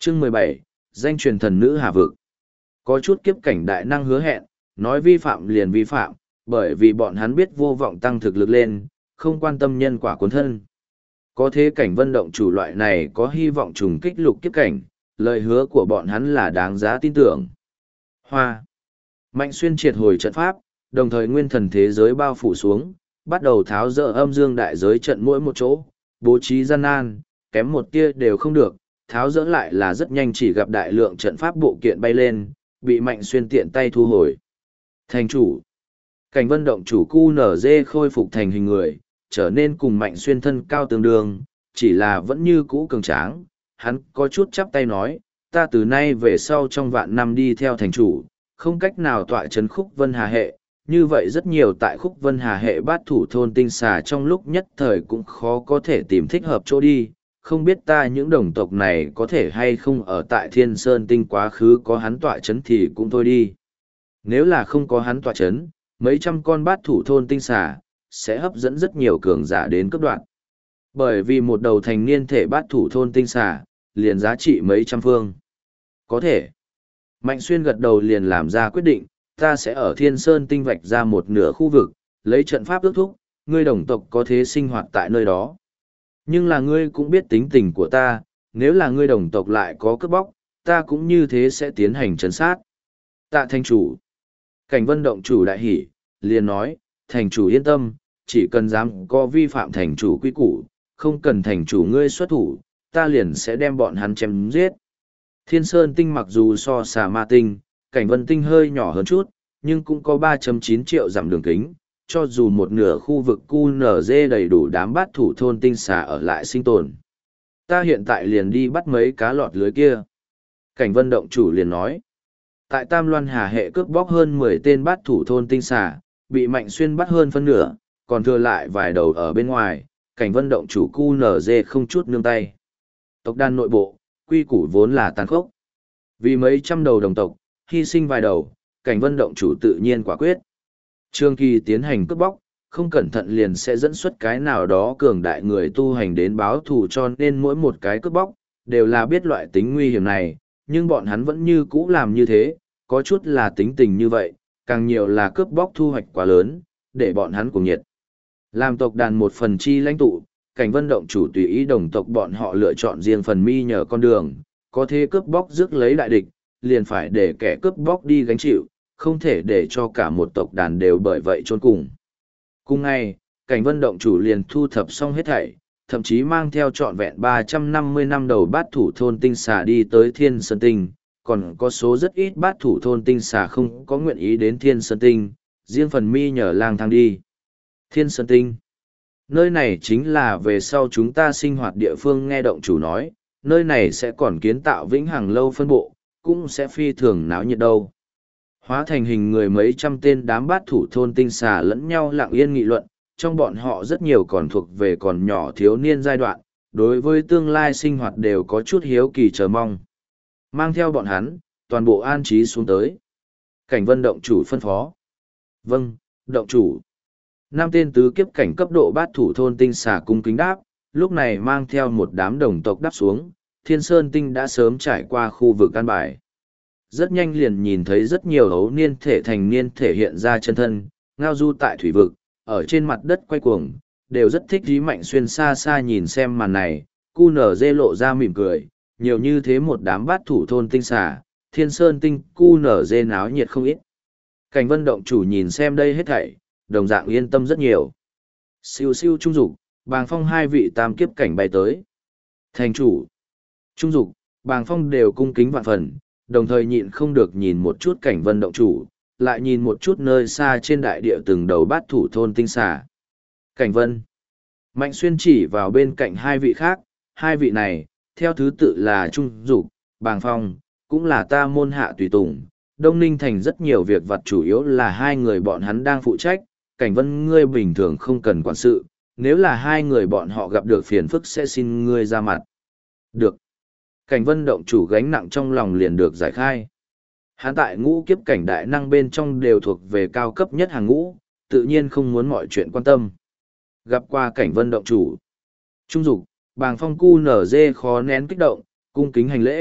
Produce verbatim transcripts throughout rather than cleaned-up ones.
Chương mười bảy, danh truyền thần nữ Hà Vực. Có chút kiếp cảnh đại năng hứa hẹn, nói vi phạm liền vi phạm, bởi vì bọn hắn biết vô vọng tăng thực lực lên, không quan tâm nhân quả cuốn thân. Có thế cảnh vân động chủ loại này có hy vọng trùng kích lục kiếp cảnh, lời hứa của bọn hắn là đáng giá tin tưởng. Hoa. Mạnh xuyên triệt hồi trận pháp, đồng thời nguyên thần thế giới bao phủ xuống, bắt đầu tháo dỡ âm dương đại giới trận mỗi một chỗ, bố trí gian nan, kém một tia đều không được, tháo dỡ lại là rất nhanh chỉ gặp đại lượng trận pháp bộ kiện bay lên, bị Mạnh xuyên tiện tay thu hồi. Thành chủ. Cảnh vân động chủ cu nở dê khôi phục thành hình người, trở nên cùng Mạnh xuyên thân cao tương đương, chỉ là vẫn như cũ cường tráng. Hắn có chút chắp tay nói, ta từ nay về sau trong vạn năm đi theo thành chủ, không cách nào tọa chấn khúc vân hà hệ. Như vậy rất nhiều tại khúc vân hà hệ bát thủ thôn tinh xà trong lúc nhất thời cũng khó có thể tìm thích hợp chỗ đi. Không biết ta những đồng tộc này có thể hay không ở tại Thiên Sơn Tinh quá khứ có hắn tọa chấn thì cũng thôi đi. Nếu là không có hắn tọa chấn, mấy trăm con bát thủ thôn tinh xà sẽ hấp dẫn rất nhiều cường giả đến cấp đoạn. Bởi vì một đầu thành niên thể bát thủ thôn tinh xà, liền giá trị mấy trăm phương. Có thể. Mạnh xuyên gật đầu liền làm ra quyết định, ta sẽ ở Thiên Sơn Tinh vạch ra một nửa khu vực, lấy trận pháp ước thúc, ngươi đồng tộc có thế sinh hoạt tại nơi đó. Nhưng là ngươi cũng biết tính tình của ta, nếu là ngươi đồng tộc lại có cướp bóc, ta cũng như thế sẽ tiến hành trấn sát. Tạ thành chủ. Cảnh vân động chủ đại hỉ, liền nói, thành chủ yên tâm, chỉ cần dám có vi phạm thành chủ quy củ, không cần thành chủ ngươi xuất thủ, ta liền sẽ đem bọn hắn chém giết. Thiên Sơn Tinh mặc dù so xà ma tinh, cảnh vân tinh hơi nhỏ hơn chút, nhưng cũng có ba phẩy chín triệu dặm đường kính, cho dù một nửa khu vực cu nở dê đầy đủ đám bát thủ thôn tinh xà ở lại sinh tồn. Ta hiện tại liền đi bắt mấy cá lọt lưới kia. Cảnh vân động chủ liền nói. Tại Tam Loan Hà hệ cướp bóc hơn mười tên bát thủ thôn tinh xà, bị Mạnh xuyên bắt hơn phân nửa, còn thừa lại vài đầu ở bên ngoài, cảnh vân động chủ cu nở dê không chút nương tay. Tộc đàn nội bộ, quy củ vốn là tàn khốc. Vì mấy trăm đầu đồng tộc, hy sinh vài đầu, cảnh vân động chủ tự nhiên quả quyết. Trường kỳ tiến hành cướp bóc, không cẩn thận liền sẽ dẫn xuất cái nào đó cường đại người tu hành đến báo thù, cho nên mỗi một cái cướp bóc, đều là biết loại tính nguy hiểm này, nhưng bọn hắn vẫn như cũ làm như thế, có chút là tính tình như vậy, càng nhiều là cướp bóc thu hoạch quá lớn, để bọn hắn cùng nhiệt. Làm tộc đàn một phần chi lãnh tụ, cảnh vân động chủ tùy ý đồng tộc bọn họ lựa chọn riêng phần mi nhờ con đường, có thế cướp bóc rước lấy đại địch, liền phải để kẻ cướp bóc đi gánh chịu, không thể để cho cả một tộc đàn đều bởi vậy chôn cùng. Cùng ngày, cảnh vân động chủ liền thu thập xong hết thảy, thậm chí mang theo trọn vẹn ba trăm năm mươi năm đầu bát thủ thôn tinh xà đi tới Thiên Sơn Tinh, còn có số rất ít bát thủ thôn tinh xà không có nguyện ý đến Thiên Sơn Tinh, riêng phần mi nhờ lang thang đi. Thiên Sơn Tinh. Nơi này chính là về sau chúng ta sinh hoạt địa phương, nghe động chủ nói, nơi này sẽ còn kiến tạo vĩnh hằng lâu phân bộ, cũng sẽ phi thường náo nhiệt đâu. Hóa thành hình người mấy trăm tên đám bát thủ thôn tinh xà lẫn nhau lặng yên nghị luận, trong bọn họ rất nhiều còn thuộc về còn nhỏ thiếu niên giai đoạn, đối với tương lai sinh hoạt đều có chút hiếu kỳ chờ mong. Mang theo bọn hắn, toàn bộ an trí xuống tới. Cảnh vân động chủ phân phó. Vâng, động chủ. Năm tên tứ kiếp cảnh cấp độ bát thủ thôn tinh xà cung kính đáp, lúc này mang theo một đám đồng tộc đáp xuống, Thiên Sơn Tinh đã sớm trải qua khu vực căn bài. Rất nhanh liền nhìn thấy rất nhiều ấu niên thể thành niên thể hiện ra chân thân, ngao du tại thủy vực, ở trên mặt đất quay cuồng, đều rất thích Lý Mạnh xuyên xa xa nhìn xem màn này, cu nở dê lộ ra mỉm cười, nhiều như thế một đám bát thủ thôn tinh xà, Thiên Sơn Tinh cu nở dê náo nhiệt không ít. Cảnh vân động chủ nhìn xem đây hết thảy, đồng dạng yên tâm rất nhiều. Siêu siêu trung dục, bàng phong hai vị tam kiếp cảnh bay tới. Thành chủ, trung dục, bàng phong đều cung kính vạn phần, đồng thời nhịn không được nhìn một chút cảnh vân động chủ, lại nhìn một chút nơi xa trên đại địa từng đầu bát thủ thôn tinh xà. Cảnh vân. Mạnh xuyên chỉ vào bên cạnh hai vị khác, hai vị này, theo thứ tự là trung dục, bàng phong, cũng là ta môn hạ tùy tùng. Đông Ninh Thành rất nhiều việc vặt chủ yếu là hai người bọn hắn đang phụ trách, cảnh vân ngươi bình thường không cần quản sự, nếu là hai người bọn họ gặp được phiền phức sẽ xin ngươi ra mặt. Được. Cảnh vân động chủ gánh nặng trong lòng liền được giải khai. Hắn tại ngũ kiếp cảnh đại năng bên trong đều thuộc về cao cấp nhất hàng ngũ, tự nhiên không muốn mọi chuyện quan tâm. Gặp qua cảnh vân động chủ. Trung dục, bàng phong cu nở dê khó nén kích động, cung kính hành lễ,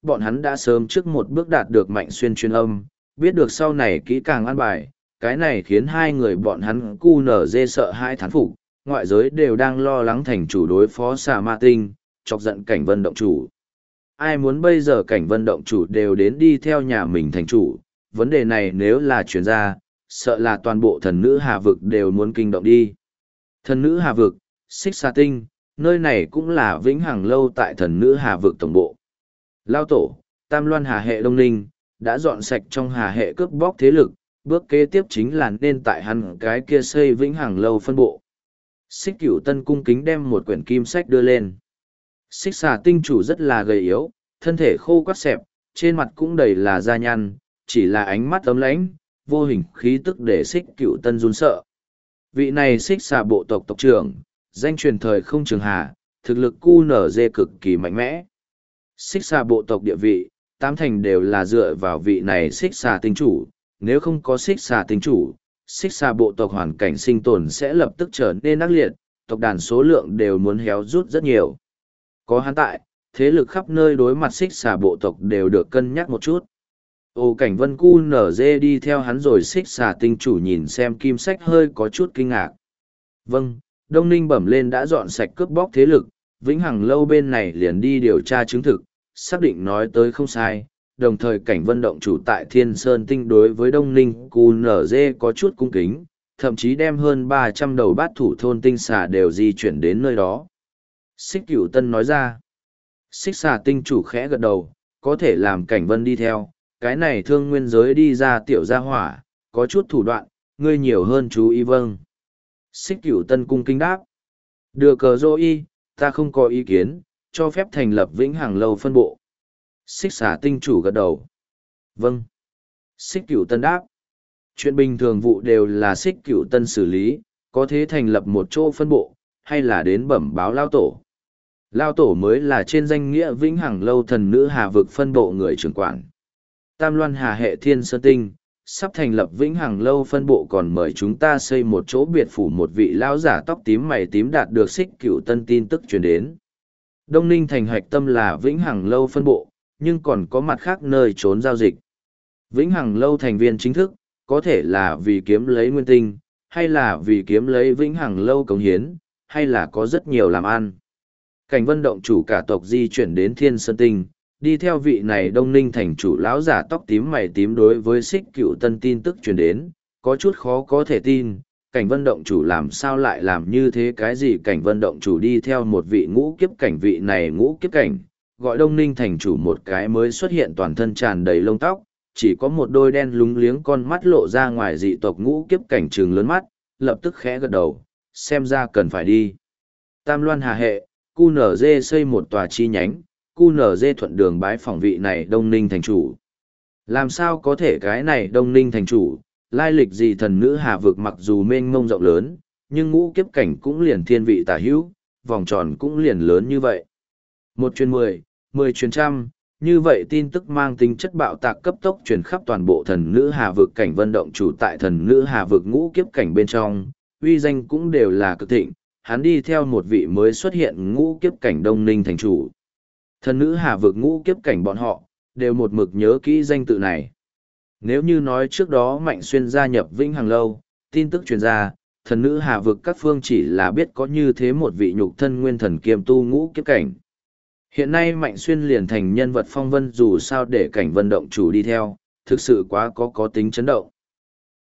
bọn hắn đã sớm trước một bước đạt được Mạnh Xuyên truyền âm, biết được sau này kỹ càng an bài, cái này khiến hai người bọn hắn cu nở dê sợ hai thán phục, ngoại giới đều đang lo lắng thành chủ đối phó xà ma tinh, chọc giận cảnh vân động chủ. Ai muốn bây giờ cảnh vân động chủ đều đến đi theo nhà mình thành chủ, vấn đề này nếu là chuyển ra, sợ là toàn bộ thần nữ hà vực đều muốn kinh động đi. Thần nữ hà vực, xích xà tinh, nơi này cũng là vĩnh hằng lâu tại thần nữ hà vực tổng bộ. Lao tổ, Tam Loan Hà hệ Đông Ninh, đã dọn sạch trong hà hệ cướp bóc thế lực, bước kế tiếp chính là nên tại hắn cái kia xây vĩnh hằng lâu phân bộ. Xích Cửu Tân cung kính đem một quyển kim sách đưa lên. Xích xà tinh chủ rất là gầy yếu, thân thể khô quắt xẹp, trên mặt cũng đầy là da nhăn, chỉ là ánh mắt ấm lãnh, vô hình khí tức để Xích Cửu Tân run sợ. Vị này xích xà bộ tộc tộc trưởng, danh truyền thời không trường hà, thực lực cu nở dê cực kỳ mạnh mẽ. Xích xà bộ tộc địa vị, tám thành đều là dựa vào vị này xích xà tinh chủ, nếu không có xích xà tinh chủ, xích xà bộ tộc hoàn cảnh sinh tồn sẽ lập tức trở nên ác liệt, tộc đàn số lượng đều muốn héo rút rất nhiều. Có hắn tại, thế lực khắp nơi đối mặt xích xà bộ tộc đều được cân nhắc một chút. Ô cảnh vân cu nở dê đi theo hắn rồi xích xà tinh chủ nhìn xem kim sách hơi có chút kinh ngạc. Vâng, Đông Ninh bẩm lên đã dọn sạch cướp bóc thế lực, vĩnh hằng lâu bên này liền đi điều tra chứng thực, xác định nói tới không sai, đồng thời cảnh vân động chủ tại Thiên Sơn Tinh đối với Đông Ninh cu nở dê có chút cung kính, thậm chí đem hơn ba trăm đầu bát thủ thôn tinh xà đều di chuyển đến nơi đó. Xích Cửu Tân nói ra, xích xà tinh chủ khẽ gật đầu, có thể làm cảnh vân đi theo, cái này thương nguyên giới đi ra tiểu gia hỏa, có chút thủ đoạn, ngươi nhiều hơn chú ý vâng. Xích Cửu Tân cung kính đáp, đưa cờ dô y, ta không có ý kiến, cho phép thành lập vĩnh hằng lâu phân bộ. Xích xà tinh chủ gật đầu. Vâng. Xích Cửu Tân đáp. Chuyện bình thường vụ đều là Xích Cửu Tân xử lý, có thể thành lập một chỗ phân bộ, hay là đến bẩm báo Lao Tổ. Lao Tổ mới là trên danh nghĩa vĩnh hằng lâu thần nữ hà vực phân bộ người trưởng quản. Tam Loan Hà hệ Thiên Sơn Tinh, sắp thành lập vĩnh hằng lâu phân bộ còn mời chúng ta xây một chỗ biệt phủ một vị lão giả tóc tím mày tím đạt được Xích Cửu Tân tin tức truyền đến. Đông Ninh thành hạch tâm là vĩnh hằng lâu phân bộ, nhưng còn có mặt khác nơi trốn giao dịch. Vĩnh hằng lâu thành viên chính thức, có thể là vì kiếm lấy nguyên tinh, hay là vì kiếm lấy vĩnh hằng lâu cống hiến, hay là có rất nhiều làm ăn. Cảnh vân động chủ cả tộc di chuyển đến Thiên Sơn Tinh, đi theo vị này Đông Ninh thành chủ lão giả tóc tím mày tím đối với Xích Cửu Tân tin tức truyền đến, có chút khó có thể tin, cảnh vân động chủ làm sao lại làm như thế, cái gì cảnh vân động chủ đi theo một vị ngũ kiếp cảnh, vị này ngũ kiếp cảnh, gọi Đông Ninh thành chủ một cái mới xuất hiện toàn thân tràn đầy lông tóc, chỉ có một đôi đen lúng liếng con mắt lộ ra ngoài dị tộc ngũ kiếp cảnh trừng lớn mắt, lập tức khẽ gật đầu, xem ra cần phải đi. Tam Loan Hà hệ, cu nở dê xây một tòa chi nhánh, cu nở dê thuận đường bái phỏng vị này Đông Ninh thành chủ. Làm sao có thể cái này Đông Ninh thành chủ, lai lịch gì thần nữ hà vực mặc dù mênh mông rộng lớn, nhưng ngũ kiếp cảnh cũng liền thiên vị tả hữu, vòng tròn cũng liền lớn như vậy. Một truyền mười, mười truyền trăm, như vậy tin tức mang tính chất bạo tạc cấp tốc truyền khắp toàn bộ thần nữ hà vực, cảnh vân động chủ tại thần nữ hà vực ngũ kiếp cảnh bên trong, uy danh cũng đều là cực thịnh, hắn đi theo một vị mới xuất hiện ngũ kiếp cảnh Đông Ninh thành chủ. Thần nữ hà vực ngũ kiếp cảnh bọn họ, đều một mực nhớ kỹ danh tự này. Nếu như nói trước đó Mạnh Xuyên gia nhập Vĩnh Hằng Lâu, tin tức truyền ra, thần nữ hà vực các phương chỉ là biết có như thế một vị nhục thân nguyên thần kiêm tu ngũ kiếp cảnh. Hiện nay Mạnh Xuyên liền thành nhân vật phong vân, dù sao để cảnh vân động chủ đi theo, thực sự quá có có tính chấn động.